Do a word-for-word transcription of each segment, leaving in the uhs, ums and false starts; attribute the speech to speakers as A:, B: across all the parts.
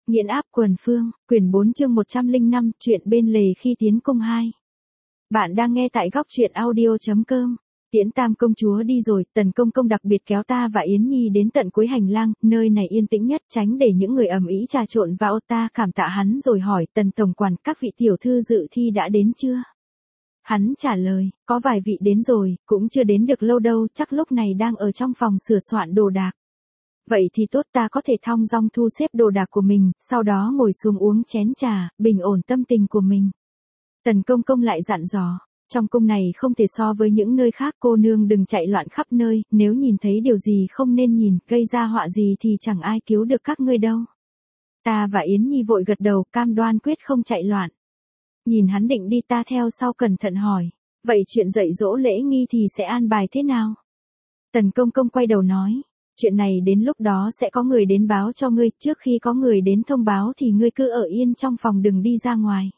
A: Nghiện áp quần phương, quyển bốn chương một trăm lẻ năm, chuyện bên lề khi tiến cung hai. Bạn đang nghe tại góc truyện audio chấm com. Tiễn Tam công chúa đi rồi, Tần công công đặc biệt kéo ta và Yến Nhi đến tận cuối hành lang, nơi này yên tĩnh nhất, tránh để những người ầm ĩ trà trộn vào. Ta cảm tạ hắn rồi hỏi, Tần tổng quản, các vị tiểu thư dự thi đã đến chưa? Hắn trả lời, có vài vị đến rồi, cũng chưa đến được lâu đâu, chắc lúc này đang ở trong phòng sửa soạn đồ đạc. Vậy thì tốt, ta có thể thong dong thu xếp đồ đạc của mình, sau đó ngồi xuống uống chén trà, bình ổn tâm tình của mình. Tần công công lại dặn dò, trong cung này không thể so với những nơi khác, cô nương đừng chạy loạn khắp nơi, nếu nhìn thấy điều gì không nên nhìn, gây ra họa gì thì chẳng ai cứu được các ngươi đâu. Ta và Yến Nhi vội gật đầu, cam đoan quyết không chạy loạn. Nhìn hắn định đi, ta theo sau cẩn thận hỏi, vậy chuyện dạy dỗ lễ nghi thì sẽ an bài thế nào? Tần công công quay đầu nói, chuyện này đến lúc đó sẽ có người đến báo cho ngươi, trước khi có người đến thông báo thì ngươi cứ ở yên trong phòng, đừng đi ra ngoài.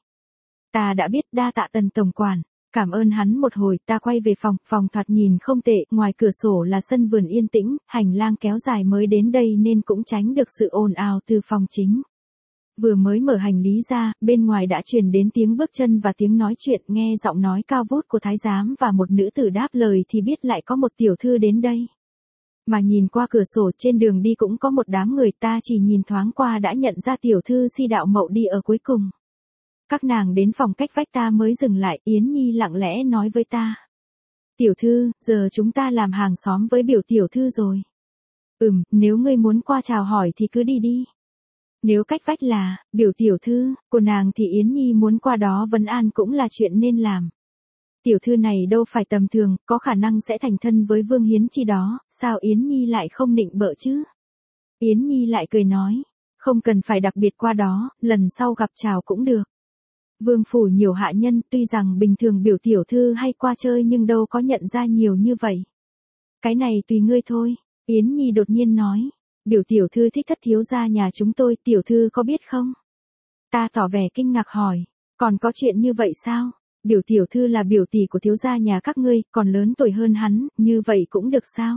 A: Ta đã biết, đa tạ Tần tổng quản. Cảm ơn hắn một hồi, ta quay về phòng, phòng thoạt nhìn không tệ, ngoài cửa sổ là sân vườn yên tĩnh, hành lang kéo dài mới đến đây nên cũng tránh được sự ồn ào từ phòng chính. Vừa mới mở hành lý ra, bên ngoài đã truyền đến tiếng bước chân và tiếng nói chuyện, nghe giọng nói cao vút của thái giám và một nữ tử đáp lời thì biết lại có một tiểu thư đến đây. Mà nhìn qua cửa sổ trên đường đi cũng có một đám người, ta chỉ nhìn thoáng qua đã nhận ra tiểu thư Si Đạo Mậu đi ở cuối cùng. Các nàng đến phòng cách vách ta mới dừng lại, Yến Nhi lặng lẽ nói với ta. Tiểu thư, giờ chúng ta làm hàng xóm với biểu tiểu thư rồi. Ừm, nếu ngươi muốn qua chào hỏi thì cứ đi đi. Nếu cách vách là, biểu tiểu thư, của nàng thì Yến Nhi muốn qua đó vấn an cũng là chuyện nên làm. Tiểu thư này đâu phải tầm thường, có khả năng sẽ thành thân với Vương Hiến Chi đó, sao Yến Nhi lại không nịnh bợ chứ? Yến Nhi lại cười nói, không cần phải đặc biệt qua đó, lần sau gặp chào cũng được. Vương phủ nhiều hạ nhân, tuy rằng bình thường biểu tiểu thư hay qua chơi nhưng đâu có nhận ra nhiều như vậy. Cái này tùy ngươi thôi, Yến Nhi đột nhiên nói, biểu tiểu thư thích thất thiếu gia nhà chúng tôi, tiểu thư có biết không? Ta tỏ vẻ kinh ngạc hỏi, còn có chuyện như vậy sao? Biểu tiểu thư là biểu tỷ của thiếu gia nhà các ngươi, còn lớn tuổi hơn hắn, như vậy cũng được sao?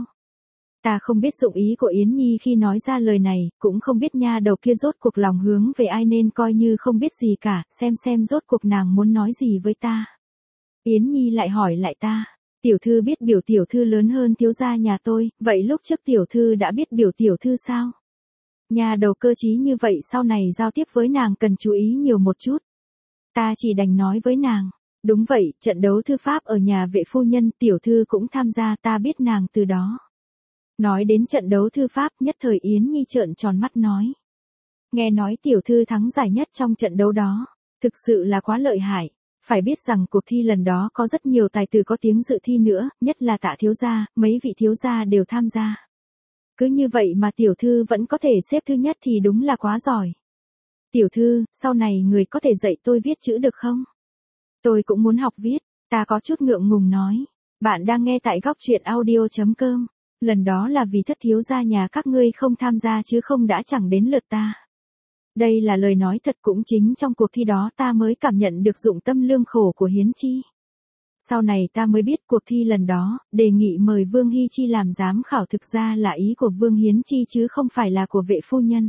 A: Ta không biết dụng ý của Yến Nhi khi nói ra lời này, cũng không biết nha đầu kia rốt cuộc lòng hướng về ai nên coi như không biết gì cả, xem xem rốt cuộc nàng muốn nói gì với ta. Yến Nhi lại hỏi lại ta, tiểu thư biết biểu tiểu thư lớn hơn thiếu gia nhà tôi, vậy lúc trước tiểu thư đã biết biểu tiểu thư sao? Nhà đầu cơ trí như vậy, sau này giao tiếp với nàng cần chú ý nhiều một chút. Ta chỉ đành nói với nàng, đúng vậy, trận đấu thư pháp ở nhà vệ phu nhân, tiểu thư cũng tham gia, ta biết nàng từ đó. Nói đến trận đấu thư pháp, nhất thời Yến Nhi trợn tròn mắt nói. Nghe nói tiểu thư thắng giải nhất trong trận đấu đó, thực sự là quá lợi hại. Phải biết rằng cuộc thi lần đó có rất nhiều tài tử có tiếng dự thi nữa, nhất là Tạ thiếu gia, mấy vị thiếu gia đều tham gia. Cứ như vậy mà tiểu thư vẫn có thể xếp thứ nhất thì đúng là quá giỏi. Tiểu thư, sau này người có thể dạy tôi viết chữ được không? Tôi cũng muốn học viết, ta có chút ngượng ngùng nói. Bạn đang nghe tại góc truyện audio chấm com. Lần đó là vì thất thiếu gia nhà các ngươi không tham gia chứ không đã chẳng đến lượt ta. Đây là lời nói thật, cũng chính trong cuộc thi đó ta mới cảm nhận được dụng tâm lương khổ của Hiến Chi. Sau này ta mới biết cuộc thi lần đó, đề nghị mời Vương Hy Chi làm giám khảo thực ra là ý của Vương Hiến Chi chứ không phải là của vệ phu nhân.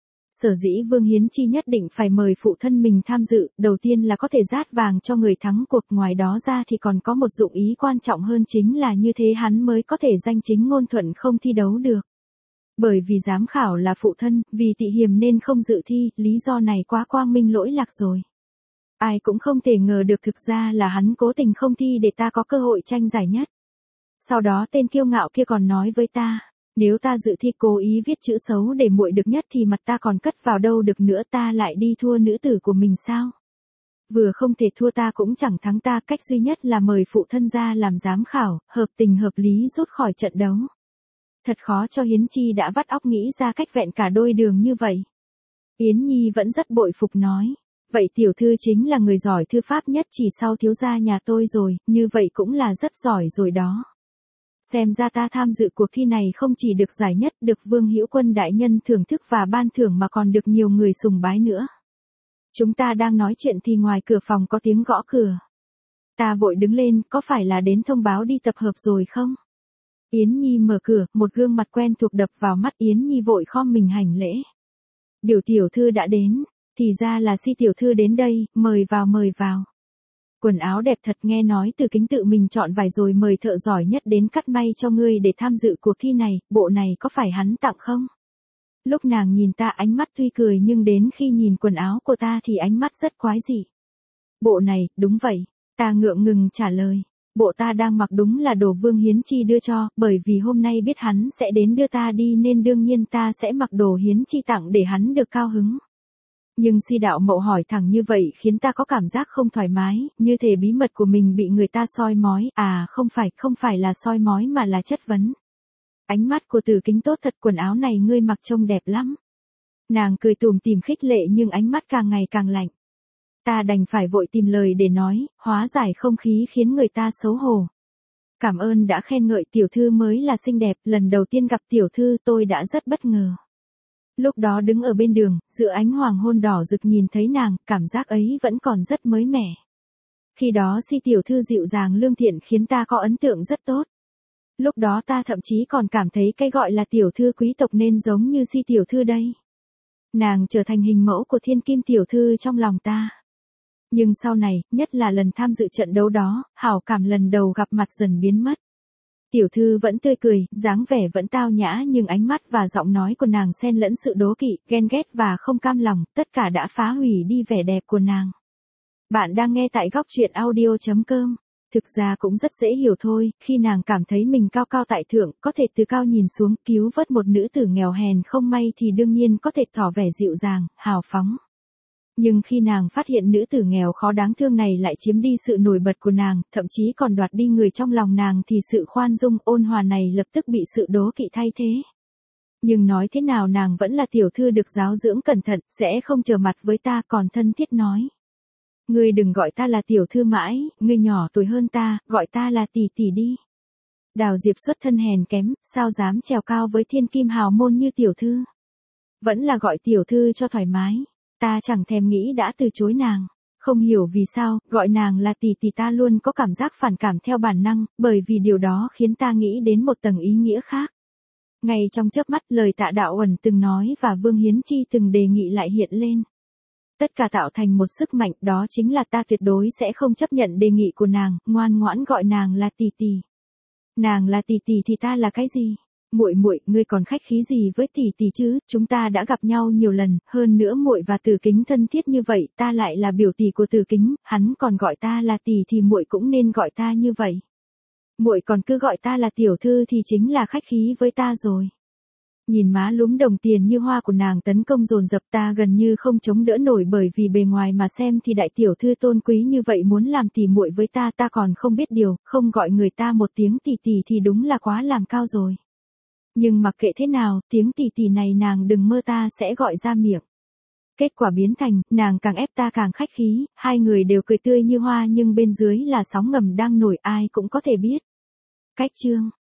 A: Sở dĩ Vương Hiến Chi nhất định phải mời phụ thân mình tham dự, đầu tiên là có thể rát vàng cho người thắng cuộc, ngoài đó ra thì còn có một dụng ý quan trọng hơn, chính là như thế hắn mới có thể danh chính ngôn thuận không thi đấu được. Bởi vì giám khảo là phụ thân, vì tị hiềm nên không dự thi, lý do này quá quang minh lỗi lạc rồi. Ai cũng không thể ngờ được thực ra là hắn cố tình không thi để ta có cơ hội tranh giải nhất. Sau đó tên kiêu ngạo kia còn nói với ta, nếu ta dự thi cố ý viết chữ xấu để muội được nhất thì mặt ta còn cất vào đâu được nữa, ta lại đi thua nữ tử của mình sao? Vừa không thể thua ta cũng chẳng thắng ta, cách duy nhất là mời phụ thân ra làm giám khảo, hợp tình hợp lý rút khỏi trận đấu. Thật khó cho Hiến Chi đã vắt óc nghĩ ra cách vẹn cả đôi đường như vậy. Yến Nhi vẫn rất bội phục nói, vậy tiểu thư chính là người giỏi thư pháp nhất chỉ sau thiếu gia nhà tôi rồi, như vậy cũng là rất giỏi rồi đó. Xem ra ta tham dự cuộc thi này không chỉ được giải nhất, được Vương Hữu Quân đại nhân thưởng thức và ban thưởng mà còn được nhiều người sùng bái nữa. Chúng ta đang nói chuyện thì ngoài cửa phòng có tiếng gõ cửa. Ta vội đứng lên, có phải là đến thông báo đi tập hợp rồi không? Yến Nhi mở cửa, một gương mặt quen thuộc đập vào mắt, Yến Nhi vội khom mình hành lễ. Biểu tiểu thư đã đến, thì ra là Si tiểu thư đến đây, mời vào mời vào. Quần áo đẹp thật, nghe nói Từ Kính tự mình chọn vải rồi mời thợ giỏi nhất đến cắt may cho ngươi để tham dự cuộc thi này, bộ này có phải hắn tặng không? Lúc nàng nhìn ta ánh mắt tuy cười nhưng đến khi nhìn quần áo của ta thì ánh mắt rất quái dị. Bộ này, đúng vậy, ta ngượng ngừng trả lời. Bộ ta đang mặc đúng là đồ Vương Hiến Chi đưa cho, bởi vì hôm nay biết hắn sẽ đến đưa ta đi nên đương nhiên ta sẽ mặc đồ Hiến Chi tặng để hắn được cao hứng. Nhưng Si đạo mậu hỏi thẳng như vậy khiến ta có cảm giác không thoải mái, như thể bí mật của mình bị người ta soi mói, à không phải, không phải là soi mói mà là chất vấn. Ánh mắt của Từ Kính tốt thật, quần áo này ngươi mặc trông đẹp lắm. Nàng cười tủm tỉm khích lệ nhưng ánh mắt càng ngày càng lạnh. Ta đành phải vội tìm lời để nói, hóa giải không khí khiến người ta xấu hổ. Cảm ơn đã khen ngợi, tiểu thư mới là xinh đẹp, lần đầu tiên gặp tiểu thư tôi đã rất bất ngờ. Lúc đó đứng ở bên đường, giữa ánh hoàng hôn đỏ rực nhìn thấy nàng, cảm giác ấy vẫn còn rất mới mẻ. Khi đó Si tiểu thư dịu dàng lương thiện khiến ta có ấn tượng rất tốt. Lúc đó ta thậm chí còn cảm thấy cái gọi là tiểu thư quý tộc nên giống như Si tiểu thư đây. Nàng trở thành hình mẫu của thiên kim tiểu thư trong lòng ta. Nhưng sau này, nhất là lần tham dự trận đấu đó, hảo cảm lần đầu gặp mặt dần biến mất. Tiểu thư vẫn tươi cười, dáng vẻ vẫn tao nhã nhưng ánh mắt và giọng nói của nàng xen lẫn sự đố kỵ, ghen ghét và không cam lòng, tất cả đã phá hủy đi vẻ đẹp của nàng. Bạn đang nghe tại góc truyện audio chấm com. Thực ra cũng rất dễ hiểu thôi, khi nàng cảm thấy mình cao cao tại thượng, có thể từ cao nhìn xuống cứu vớt một nữ tử nghèo hèn không may thì đương nhiên có thể tỏ vẻ dịu dàng, hào phóng. Nhưng khi nàng phát hiện nữ tử nghèo khó đáng thương này lại chiếm đi sự nổi bật của nàng, thậm chí còn đoạt đi người trong lòng nàng thì sự khoan dung ôn hòa này lập tức bị sự đố kỵ thay thế. Nhưng nói thế nào nàng vẫn là tiểu thư được giáo dưỡng cẩn thận, sẽ không trở mặt với ta, còn thân thiết nói. Ngươi đừng gọi ta là tiểu thư mãi, ngươi nhỏ tuổi hơn ta, gọi ta là tỷ tỷ đi. Đào Diệp xuất thân hèn kém, sao dám trèo cao với thiên kim hào môn như tiểu thư. Vẫn là gọi tiểu thư cho thoải mái. Ta chẳng thèm nghĩ đã từ chối nàng. Không hiểu vì sao, gọi nàng là tỷ tỷ ta luôn có cảm giác phản cảm theo bản năng, bởi vì điều đó khiến ta nghĩ đến một tầng ý nghĩa khác. Ngay trong chớp mắt lời Tạ Đạo Uẩn từng nói và Vương Hiến Chi từng đề nghị lại hiện lên. Tất cả tạo thành một sức mạnh, đó chính là ta tuyệt đối sẽ không chấp nhận đề nghị của nàng, ngoan ngoãn gọi nàng là tỷ tỷ. Nàng là tỷ tỷ thì ta là cái gì? Muội muội, ngươi còn khách khí gì với tỷ tỷ chứ, chúng ta đã gặp nhau nhiều lần, hơn nữa muội và Từ Kính thân thiết như vậy, ta lại là biểu tỷ của Từ Kính, hắn còn gọi ta là tỷ thì muội cũng nên gọi ta như vậy. Muội còn cứ gọi ta là tiểu thư thì chính là khách khí với ta rồi. Nhìn má lúm đồng tiền như hoa của nàng tấn công dồn dập, ta gần như không chống đỡ nổi, bởi vì bề ngoài mà xem thì đại tiểu thư tôn quý như vậy muốn làm tỷ muội với ta, ta còn không biết điều, không gọi người ta một tiếng tỷ tỷ thì đúng là quá làm cao rồi. Nhưng mặc kệ thế nào, tiếng tỷ tỷ này nàng đừng mơ ta sẽ gọi ra miệng. Kết quả biến thành, nàng càng ép ta càng khách khí, hai người đều cười tươi như hoa nhưng bên dưới là sóng ngầm đang nổi, ai cũng có thể biết. Cách chương